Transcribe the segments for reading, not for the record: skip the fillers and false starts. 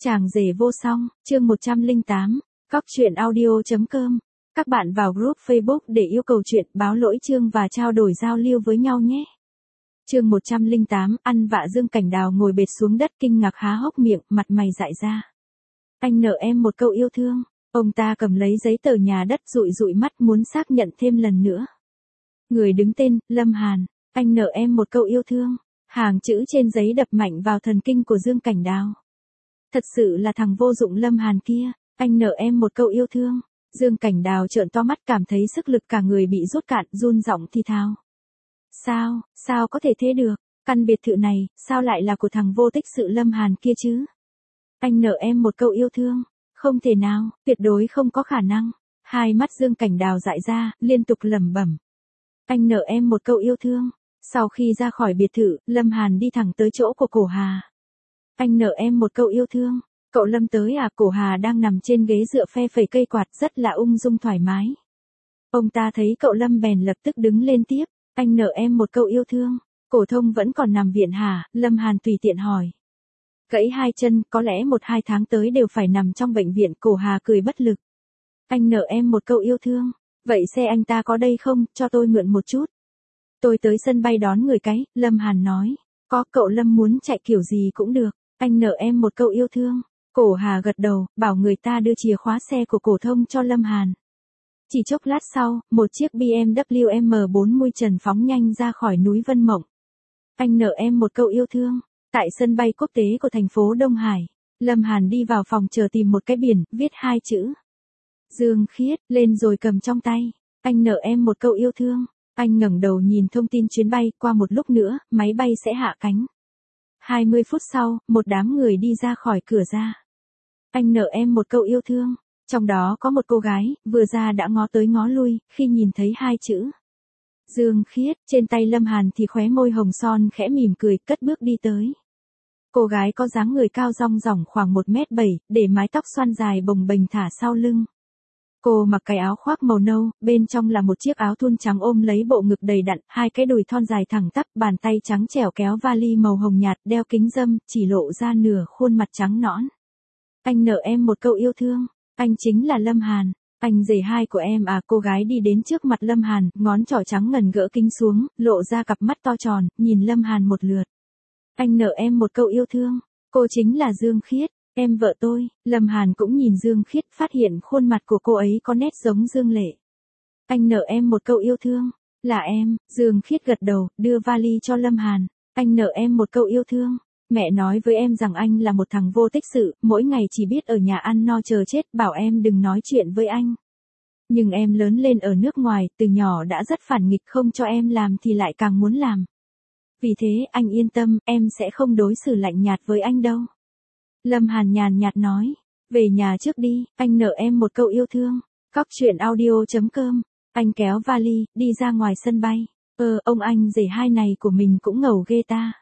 Chàng rể vô song, chương 108, cóc truyện audio.com. Các bạn vào group Facebook để yêu cầu chuyện, báo lỗi chương và trao đổi giao lưu với nhau nhé. Chương 108, ăn vạ Dương Cảnh Đào ngồi bệt xuống đất kinh ngạc há hốc miệng, mặt mày dại ra. Anh nợ em một câu yêu thương. Ông ta cầm lấy giấy tờ nhà đất dụi dụi mắt muốn xác nhận thêm lần nữa. Người đứng tên, Lâm Hàn. Anh nợ em một câu yêu thương. Hàng chữ trên giấy đập mạnh vào thần kinh của Dương Cảnh Đào. Thật sự là thằng vô dụng Lâm Hàn kia, anh nợ em một câu yêu thương. Dương Cảnh Đào trợn to mắt cảm thấy sức lực cả người bị rút cạn, run giọng thì thào. Sao có thể thế được, căn biệt thự này, sao lại là của thằng vô tích sự Lâm Hàn kia chứ? Anh nợ em một câu yêu thương, không thể nào, tuyệt đối không có khả năng. Hai mắt Dương Cảnh Đào dại ra, liên tục lẩm bẩm. Anh nợ em một câu yêu thương. Sau khi ra khỏi biệt thự, Lâm Hàn đi thẳng tới chỗ của Cổ Hà. Anh nợ em một câu yêu thương. Cậu Lâm tới à? Cổ Hà đang nằm trên ghế dựa phe phẩy cây quạt rất là ung dung thoải mái. Ông ta thấy cậu Lâm bèn lập tức đứng lên tiếp. Anh nợ em một câu yêu thương. Cổ Thông vẫn còn nằm viện hả? Lâm Hàn tùy tiện hỏi. Gãy hai chân, có lẽ 1-2 tháng tới đều phải nằm trong bệnh viện. Cổ Hà cười bất lực. Anh nợ em một câu yêu thương. Vậy xe anh ta có đây không? Cho tôi mượn một chút. Tôi tới sân bay đón người cái, Lâm Hàn nói. Có, cậu Lâm muốn chạy kiểu gì cũng được. Anh nợ em một câu yêu thương. Cổ Hà gật đầu, bảo người ta đưa chìa khóa xe của Cổ Thông cho Lâm Hàn. Chỉ chốc lát sau, một chiếc BMW M4 mui trần phóng nhanh ra khỏi núi Vân Mộng. Anh nợ em một câu yêu thương. Tại sân bay quốc tế của thành phố Đông Hải, Lâm Hàn đi vào phòng chờ tìm một cái biển, viết 2 chữ. Dương Khiết, lên rồi cầm trong tay. Anh nợ em một câu yêu thương. Anh ngẩng đầu nhìn thông tin chuyến bay, qua một lúc nữa, máy bay sẽ hạ cánh. 20 phút sau, một đám người đi ra khỏi cửa ra. Anh nợ em một câu yêu thương. Trong đó có một cô gái, vừa ra đã ngó tới ngó lui, khi nhìn thấy 2 chữ. Dương Khiết, trên tay Lâm Hàn thì khóe môi hồng son khẽ mỉm cười, cất bước đi tới. Cô gái có dáng người cao rong ròng khoảng 1m7, để mái tóc xoăn dài bồng bềnh thả sau lưng. Cô mặc cái áo khoác màu nâu, bên trong là một chiếc áo thun trắng ôm lấy bộ ngực đầy đặn, 2 cái đùi thon dài thẳng tắp, bàn tay trắng trẻo kéo vali màu hồng nhạt, đeo kính râm, chỉ lộ ra nửa khuôn mặt trắng nõn. Anh nợ em một câu yêu thương. Anh chính là Lâm Hàn. Anh rể hai của em à? Cô gái đi đến trước mặt Lâm Hàn, ngón trỏ trắng ngần gỡ kính xuống, lộ ra cặp mắt to tròn, nhìn Lâm Hàn một lượt. Anh nợ em một câu yêu thương. Cô chính là Dương Khiết, em vợ tôi. Lâm Hàn cũng nhìn Dương Khiết, phát hiện khuôn mặt của cô ấy có nét giống Dương Lệ. Anh nợ em một câu yêu thương. Là em. Dương Khiết gật đầu, đưa vali cho Lâm Hàn. Anh nợ em một câu yêu thương. Mẹ nói với em rằng anh là một thằng vô tích sự, mỗi ngày chỉ biết ở nhà ăn no chờ chết, bảo em đừng nói chuyện với anh. Nhưng em lớn lên ở nước ngoài, từ nhỏ đã rất phản nghịch, không cho em làm thì lại càng muốn làm. Vì thế, anh yên tâm, em sẽ không đối xử lạnh nhạt với anh đâu. Lâm Hàn nhàn nhạt nói, về nhà trước đi, anh nợ em một câu yêu thương. cóc truyện audio.com. Anh kéo vali, đi ra ngoài sân bay. Ông anh rể hai này của mình cũng ngầu ghê ta.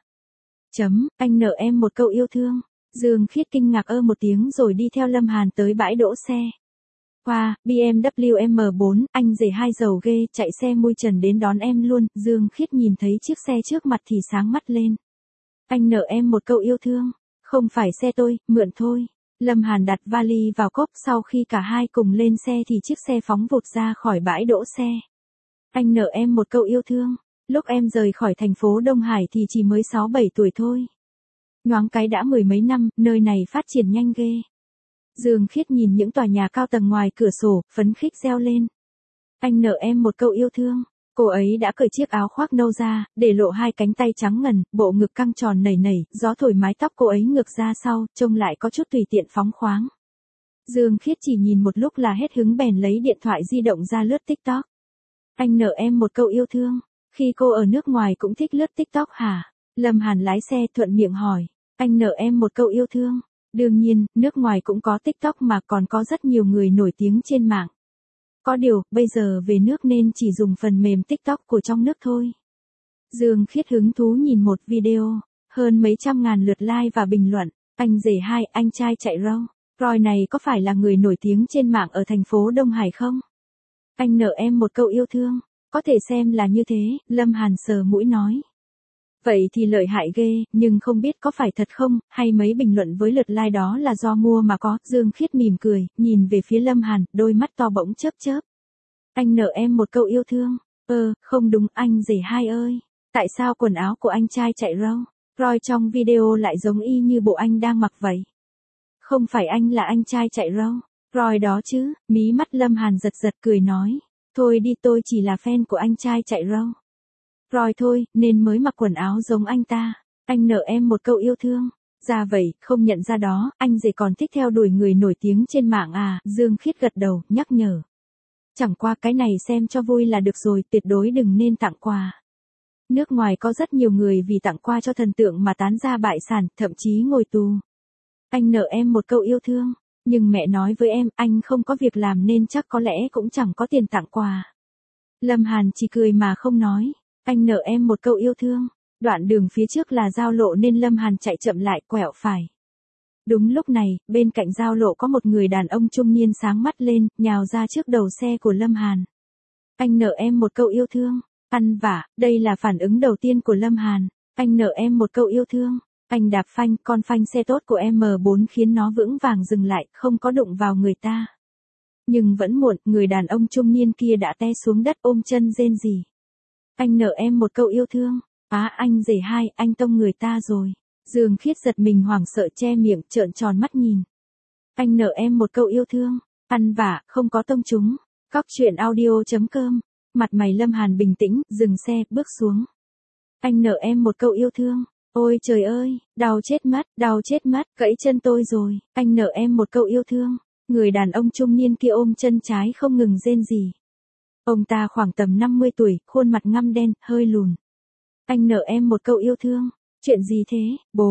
Anh nợ em một câu yêu thương. Dương Khiết kinh ngạc một tiếng rồi đi theo Lâm Hàn tới bãi đỗ xe. Wow, BMW M4, anh rể hai giàu ghê, chạy xe mui trần đến đón em luôn. Dương Khiết nhìn thấy chiếc xe trước mặt thì sáng mắt lên. Anh nợ em một câu yêu thương. Không phải xe tôi, mượn thôi. Lâm Hàn đặt vali vào cốp, sau khi cả hai cùng lên xe thì chiếc xe phóng vụt ra khỏi bãi đỗ xe. Anh nợ em một câu yêu thương. Lúc em rời khỏi thành phố Đông Hải thì chỉ mới 6-7 tuổi thôi. Nhoáng cái đã 10 mấy năm, nơi này phát triển nhanh ghê. Dương Khiết nhìn những tòa nhà cao tầng ngoài cửa sổ, phấn khích reo lên. Anh nợ em một câu yêu thương. Cô ấy đã cởi chiếc áo khoác nâu ra, để lộ 2 cánh tay trắng ngần, bộ ngực căng tròn nảy nảy, gió thổi mái tóc cô ấy ngược ra sau, trông lại có chút tùy tiện phóng khoáng. Dương Khiết chỉ nhìn một lúc là hết hứng bèn lấy điện thoại di động ra lướt TikTok. Anh nợ em một câu yêu thương. Khi cô ở nước ngoài cũng thích lướt TikTok hả? Lâm Hàn lái xe thuận miệng hỏi. Anh nợ em một câu yêu thương. Đương nhiên, nước ngoài cũng có TikTok mà còn có rất nhiều người nổi tiếng trên mạng. Có điều, bây giờ về nước nên chỉ dùng phần mềm TikTok của trong nước thôi. Dương Khiết hứng thú nhìn một video, hơn mấy trăm ngàn lượt like và bình luận. Anh rể hai, anh trai chạy Roy này có phải là người nổi tiếng trên mạng ở thành phố Đông Hải không? Anh nợ em một câu yêu thương. Có thể xem là như thế, Lâm Hàn sờ mũi nói. Vậy thì lợi hại ghê, nhưng không biết có phải thật không, hay mấy bình luận với lượt like đó là do mua mà có. Dương Khiết mỉm cười, nhìn về phía Lâm Hàn, đôi mắt to bỗng chớp chớp. Anh nợ em một câu yêu thương. Không đúng anh rể hai ơi. Tại sao quần áo của anh trai chạy râu? Roy trong video lại giống y như bộ anh đang mặc vậy. Không phải anh là anh trai chạy râu. Roy đó chứ, mí mắt Lâm Hàn giật giật cười nói. Thôi đi, tôi chỉ là fan của anh trai chạy râu. Roy thôi, nên mới mặc quần áo giống anh ta. Anh nợ em một câu yêu thương. Ra vậy, không nhận ra đó, anh rể còn thích theo đuổi người nổi tiếng trên mạng à? Dương Khiết gật đầu, nhắc nhở. Chẳng qua cái này xem cho vui là được rồi, tuyệt đối đừng nên tặng quà. Nước ngoài có rất nhiều người vì tặng quà cho thần tượng mà tán gia bại sản, thậm chí ngồi tù. Anh nợ em một câu yêu thương, nhưng mẹ nói với em, anh không có việc làm nên chắc có lẽ cũng chẳng có tiền tặng quà. Lâm Hàn chỉ cười mà không nói. Anh nợ em một câu yêu thương. Đoạn đường phía trước là giao lộ nên Lâm Hàn chạy chậm lại, quẹo phải. Đúng lúc này, bên cạnh giao lộ có một người đàn ông trung niên sáng mắt lên, nhào ra trước đầu xe của Lâm Hàn. Anh nợ em một câu yêu thương. Ăn vả, đây là phản ứng đầu tiên của Lâm Hàn. Anh nợ em một câu yêu thương. Anh đạp phanh, con phanh xe tốt của M4 khiến nó vững vàng dừng lại, không có đụng vào người ta. Nhưng vẫn muộn, người đàn ông trung niên kia đã té xuống đất ôm chân rên rỉ. Anh nợ em một câu yêu thương. Anh rể hai, anh tông người ta rồi. Dương Khiết giật mình hoảng sợ che miệng, trợn tròn mắt nhìn. Anh nợ em một câu yêu thương. Ăn vả, không có tông chúng. Cóc truyện audio.com. Mặt mày Lâm Hàn bình tĩnh, dừng xe, bước xuống. Anh nợ em một câu yêu thương. Ôi trời ơi, đau chết mất, gãy chân tôi rồi. Anh nợ em một câu yêu thương. Người đàn ông trung niên kia ôm chân trái không ngừng rên rỉ. Ông ta khoảng tầm 50 tuổi, khuôn mặt ngăm đen, hơi lùn. Anh nợ em một câu yêu thương. Chuyện gì thế,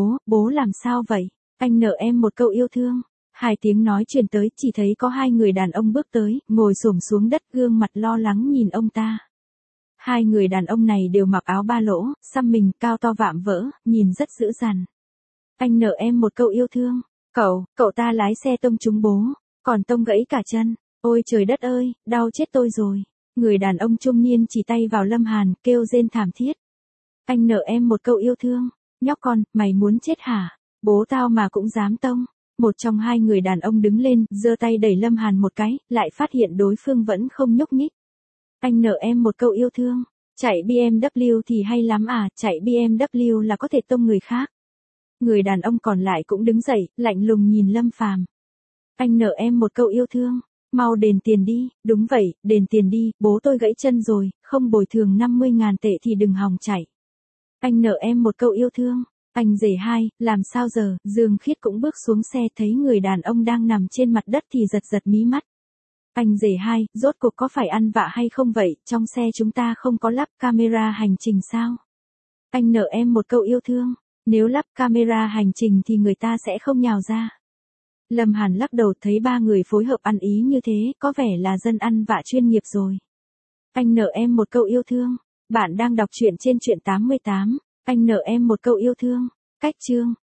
bố làm sao vậy? Anh nợ em một câu yêu thương. Hai tiếng nói truyền tới, chỉ thấy có hai người đàn ông bước tới, ngồi xổm xuống đất, gương mặt lo lắng nhìn ông ta. Hai người đàn ông này đều mặc áo ba lỗ, xăm mình, cao to vạm vỡ, nhìn rất dữ dằn. Anh nợ em một câu yêu thương. Cậu ta lái xe tông trúng bố, còn tông gãy cả chân. Ôi trời đất ơi, đau chết tôi rồi. Người đàn ông trung niên chỉ tay vào Lâm Hàn, kêu rên thảm thiết. Anh nợ em một câu yêu thương. Nhóc con, mày muốn chết hả? Bố tao mà cũng dám tông. Một trong hai người đàn ông đứng lên, giơ tay đẩy Lâm Hàn một cái, lại phát hiện đối phương vẫn không nhúc nhích. Anh nợ em một câu yêu thương. Chạy BMW thì hay lắm à, chạy BMW là có thể tông người khác. Người đàn ông còn lại cũng đứng dậy, lạnh lùng nhìn Lâm Phàm. Anh nợ em một câu yêu thương. Mau đền tiền đi. Đúng vậy, đền tiền đi, bố tôi gãy chân rồi, không bồi thường 50.000 tệ thì đừng hòng chạy. Anh nợ em một câu yêu thương. Anh rể hai, làm sao giờ? Dương Khiết cũng bước xuống xe, thấy người đàn ông đang nằm trên mặt đất thì giật giật mí mắt. Anh rể hai, rốt cuộc có phải ăn vạ hay không vậy? Trong xe chúng ta không có lắp camera hành trình sao? Anh nợ em một câu yêu thương. Nếu lắp camera hành trình thì người ta sẽ không nhào ra. Lâm Hàn lắc đầu, thấy ba người phối hợp ăn ý như thế, có vẻ là dân ăn vạ chuyên nghiệp rồi. Anh nợ em một câu yêu thương. Bạn đang đọc truyện trên truyện 88. Anh nợ em một câu yêu thương. Cách chương.